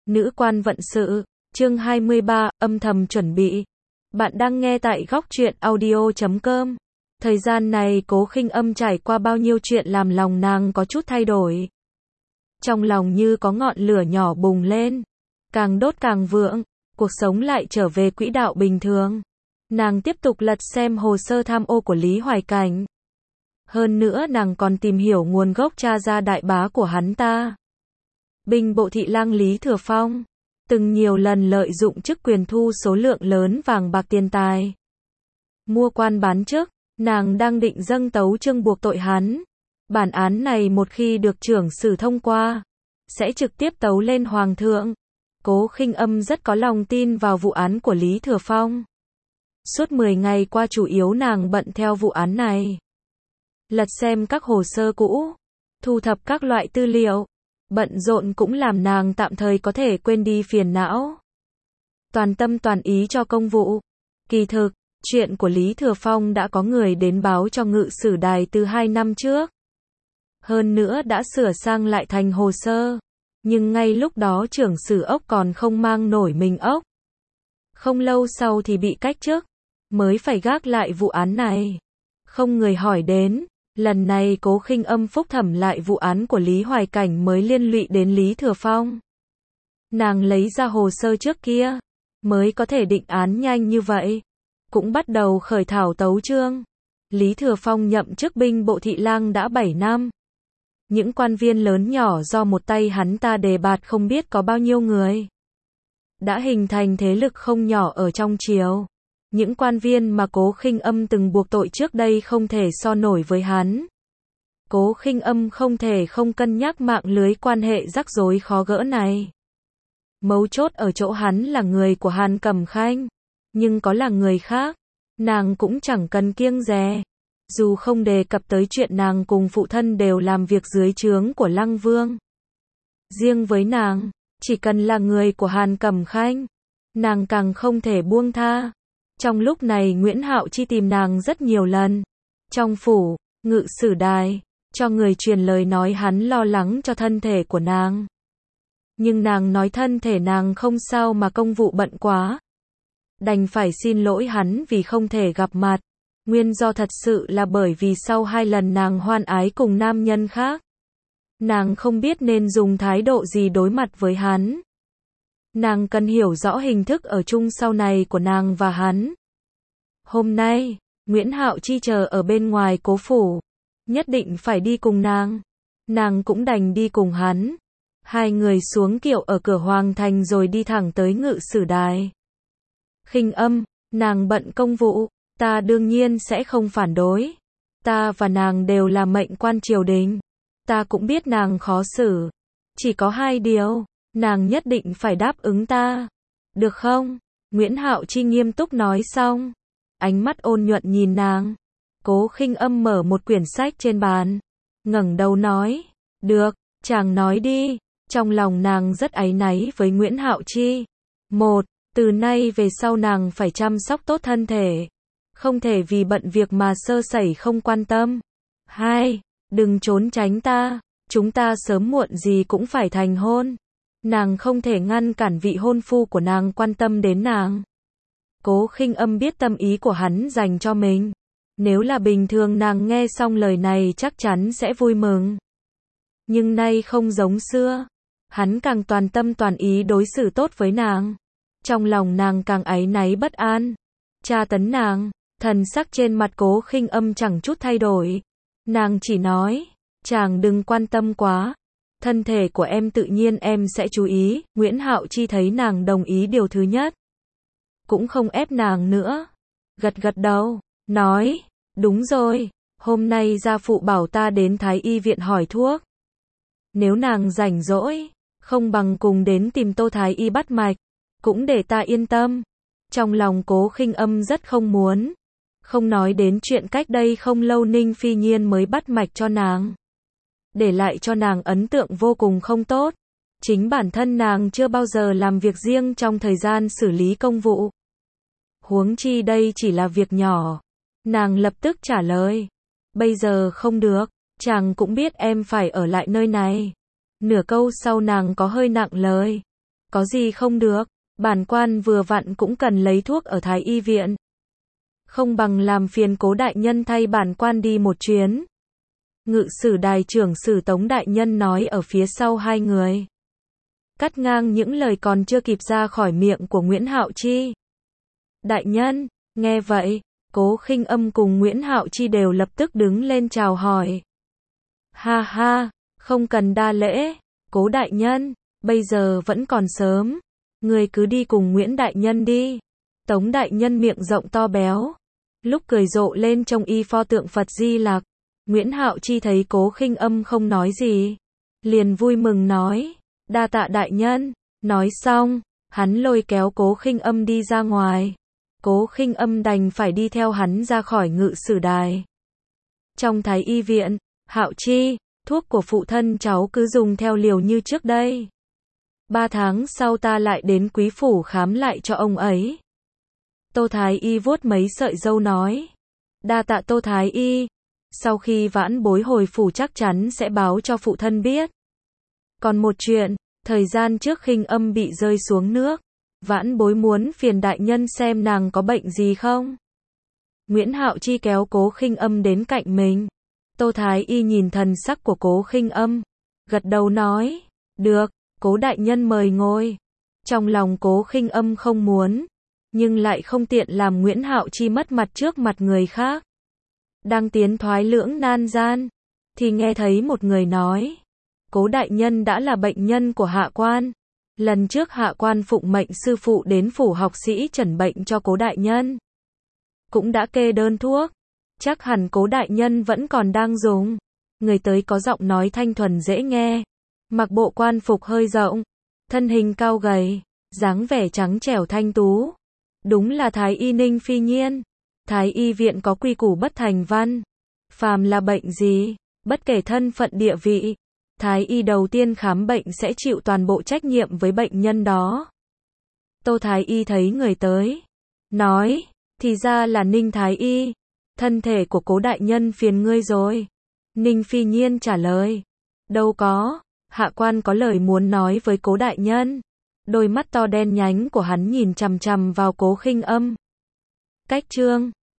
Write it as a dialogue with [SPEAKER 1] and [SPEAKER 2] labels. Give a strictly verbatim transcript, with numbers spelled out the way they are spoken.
[SPEAKER 1] Nữ quan vận sự, chương hai mươi ba, âm thầm chuẩn bị. Bạn đang nghe tại góc truyện audio chấm com. Thời gian này Cố Khinh Âm trải qua bao nhiêu chuyện làm lòng nàng có chút thay đổi. Trong lòng như có ngọn lửa nhỏ bùng lên, càng đốt càng vượng, cuộc sống lại trở về quỹ đạo bình thường. Nàng tiếp tục lật xem hồ sơ tham ô của Lý Hoài Cảnh. Hơn nữa nàng còn tìm hiểu nguồn gốc cha ra đại bá của hắn ta. Binh bộ thị lang Lý Thừa Phong, từng nhiều lần lợi dụng chức quyền thu số lượng lớn vàng bạc tiền tài. Mua quan bán chức, nàng đang định dâng tấu chương buộc tội hắn. Bản án này một khi được trưởng sử thông qua, sẽ trực tiếp tấu lên Hoàng thượng. Cố Khinh Âm rất có lòng tin vào vụ án của Lý Thừa Phong. Suốt mười ngày qua chủ yếu nàng bận theo vụ án này. Lật xem các hồ sơ cũ, thu thập các loại tư liệu. Bận rộn cũng làm nàng tạm thời có thể quên đi phiền não. Toàn tâm toàn ý cho công vụ. Kỳ thực, chuyện của Lý Thừa Phong đã có người đến báo cho Ngự Sử Đài từ hai năm trước. Hơn nữa đã sửa sang lại thành hồ sơ. Nhưng ngay lúc đó trưởng sử ốc còn không mang nổi mình ốc. Không lâu sau thì bị cách chức, mới phải gác lại vụ án này. Không người hỏi đến. Lần này Cố Khinh Âm phúc thẩm lại vụ án của Lý Hoài Cảnh mới liên lụy đến Lý Thừa Phong. Nàng lấy ra hồ sơ trước kia, mới có thể định án nhanh như vậy. Cũng bắt đầu khởi thảo tấu chương. Lý Thừa Phong nhậm chức binh bộ thị lang đã bảy năm. Những quan viên lớn nhỏ do một tay hắn ta đề bạt không biết có bao nhiêu người. Đã hình thành thế lực không nhỏ ở trong triều. Những quan viên mà Cố Khinh Âm từng buộc tội trước đây không thể so nổi với hắn. Cố Khinh Âm không thể không cân nhắc mạng lưới quan hệ rắc rối khó gỡ này. Mấu chốt ở chỗ hắn là người của Hàn Cẩm Khanh. Nhưng có là người khác, nàng cũng chẳng cần kiêng dè. Dù không đề cập tới chuyện nàng cùng phụ thân đều làm việc dưới trướng của Lăng Vương. Riêng với nàng, chỉ cần là người của Hàn Cẩm Khanh, nàng càng không thể buông tha. Trong lúc này Nguyễn Hạo Chi tìm nàng rất nhiều lần. Trong phủ, Ngự Sử Đài, cho người truyền lời nói hắn lo lắng cho thân thể của nàng. Nhưng nàng nói thân thể nàng không sao mà công vụ bận quá. Đành phải xin lỗi hắn vì không thể gặp mặt. Nguyên do thật sự là bởi vì sau hai lần nàng hoan ái cùng nam nhân khác. Nàng không biết nên dùng thái độ gì đối mặt với hắn. Nàng cần hiểu rõ hình thức ở chung sau này của nàng và hắn. Hôm nay, Nguyễn Hạo Chi chờ ở bên ngoài cố phủ. Nhất định phải đi cùng nàng. Nàng cũng đành đi cùng hắn. Hai người xuống kiệu ở cửa Hoàng Thành rồi đi thẳng tới Ngự Sử Đài. Khinh Âm, nàng bận công vụ, ta đương nhiên sẽ không phản đối. Ta và nàng đều là mệnh quan triều đình. Ta cũng biết nàng khó xử. Chỉ có hai điều. Nàng nhất định phải đáp ứng ta. Được không? Nguyễn Hạo Chi nghiêm túc nói xong. Ánh mắt ôn nhuận nhìn nàng. Cố Khinh Âm mở một quyển sách trên bàn. Ngẩng đầu nói. Được, chàng nói đi. Trong lòng nàng rất áy náy với Nguyễn Hạo Chi. Một, từ nay về sau nàng phải chăm sóc tốt thân thể. Không thể vì bận việc mà sơ sẩy không quan tâm. Hai, đừng trốn tránh ta. Chúng ta sớm muộn gì cũng phải thành hôn. Nàng không thể ngăn cản vị hôn phu của nàng quan tâm đến nàng. Cố Khinh Âm biết tâm ý của hắn dành cho mình. Nếu là bình thường nàng nghe xong lời này chắc chắn sẽ vui mừng. Nhưng nay không giống xưa. Hắn càng toàn tâm toàn ý đối xử tốt với nàng. Trong lòng nàng càng áy náy bất an. Tra tấn nàng, thần sắc trên mặt Cố Khinh Âm chẳng chút thay đổi. Nàng chỉ nói, chàng đừng quan tâm quá. Thân thể của em tự nhiên em sẽ chú ý. Nguyễn Hạo Chi thấy nàng đồng ý điều thứ nhất. Cũng không ép nàng nữa. Gật gật đầu, nói, đúng rồi, hôm nay gia phụ bảo ta đến Thái Y viện hỏi thuốc. Nếu nàng rảnh rỗi, không bằng cùng đến tìm Tô Thái Y bắt mạch, cũng để ta yên tâm. Trong lòng Cố Khinh Âm rất không muốn. Không nói đến chuyện cách đây không lâu Ninh Phi Nhiên mới bắt mạch cho nàng. Để lại cho nàng ấn tượng vô cùng không tốt. Chính bản thân nàng chưa bao giờ làm việc riêng trong thời gian xử lý công vụ. Huống chi đây chỉ là việc nhỏ. Nàng lập tức trả lời. Bây giờ không được, chàng cũng biết em phải ở lại nơi này. Nửa câu sau nàng có hơi nặng lời. Có gì không được, bản quan vừa vặn cũng cần lấy thuốc ở Thái y viện. Không bằng làm phiền Cố đại nhân thay bản quan đi một chuyến. Ngự sử đài trưởng sử Tống đại nhân nói ở phía sau hai người. Cắt ngang những lời còn chưa kịp ra khỏi miệng của Nguyễn Hạo Chi. Đại nhân, nghe vậy, Cố Khinh Âm cùng Nguyễn Hạo Chi đều lập tức đứng lên chào hỏi. Ha ha, không cần đa lễ, Cố đại nhân, bây giờ vẫn còn sớm, người cứ đi cùng Nguyễn đại nhân đi. Tống đại nhân miệng rộng to béo, lúc cười rộ lên trong y pho tượng Phật Di Lặc. Nguyễn Hạo Chi thấy Cố Khinh Âm không nói gì, liền vui mừng nói, đa tạ đại nhân. Nói xong, hắn lôi kéo Cố Khinh Âm đi ra ngoài. Cố Khinh Âm đành phải đi theo hắn ra khỏi ngự sử đài. Trong Thái y viện, Hạo Chi, thuốc của phụ thân cháu cứ dùng theo liều như trước đây. Ba tháng sau ta lại đến quý phủ khám lại cho ông ấy. Tô Thái y vuốt mấy sợi râu nói. Đa tạ Tô Thái y. Sau khi vãn bối hồi phủ chắc chắn sẽ báo cho phụ thân biết. Còn một chuyện, thời gian trước Khinh Âm bị rơi xuống nước, vãn bối muốn phiền đại nhân xem nàng có bệnh gì không. Nguyễn Hạo Chi kéo Cố Khinh Âm đến cạnh mình. Tô Thái y nhìn thần sắc của Cố Khinh Âm, gật đầu nói, được, Cố đại nhân mời ngồi. Trong lòng Cố Khinh Âm không muốn, nhưng lại không tiện làm Nguyễn Hạo Chi mất mặt trước mặt người khác. Đang tiến thoái lưỡng nan gian, thì nghe thấy một người nói, Cố đại nhân đã là bệnh nhân của hạ quan. Lần trước hạ quan phụng mệnh sư phụ đến phủ học sĩ chẩn bệnh cho Cố đại nhân, cũng đã kê đơn thuốc, chắc hẳn Cố đại nhân vẫn còn đang dùng. Người tới có giọng nói thanh thuần dễ nghe, mặc bộ quan phục hơi rộng, thân hình cao gầy, dáng vẻ trắng trẻo thanh tú. Đúng là Thái y Ninh Phi Nhiên. Thái y viện có quy củ bất thành văn. Phàm là bệnh gì, bất kể thân phận địa vị, Thái y đầu tiên khám bệnh sẽ chịu toàn bộ trách nhiệm với bệnh nhân đó. Tô Thái y thấy người tới, nói, thì ra là Ninh Thái y, thân thể của Cố đại nhân phiền ngươi rồi. Ninh Phi Nhiên trả lời, đâu có, hạ quan có lời muốn nói với Cố đại nhân. Đôi mắt to đen nhánh của hắn nhìn chằm chằm vào Cố Khinh Âm. Cách chương